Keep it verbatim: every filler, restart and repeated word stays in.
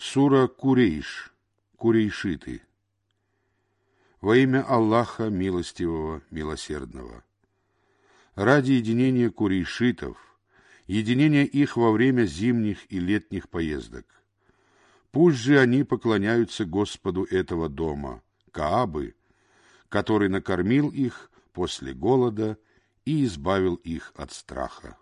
Сура Курейш, Курейшиты. Во имя Аллаха Милостивого, Милосердного. Ради единения курейшитов, единения их во время зимних и летних поездок. Пусть же они поклоняются Господу этого дома, Каабы, который накормил их после голода и избавил их от страха.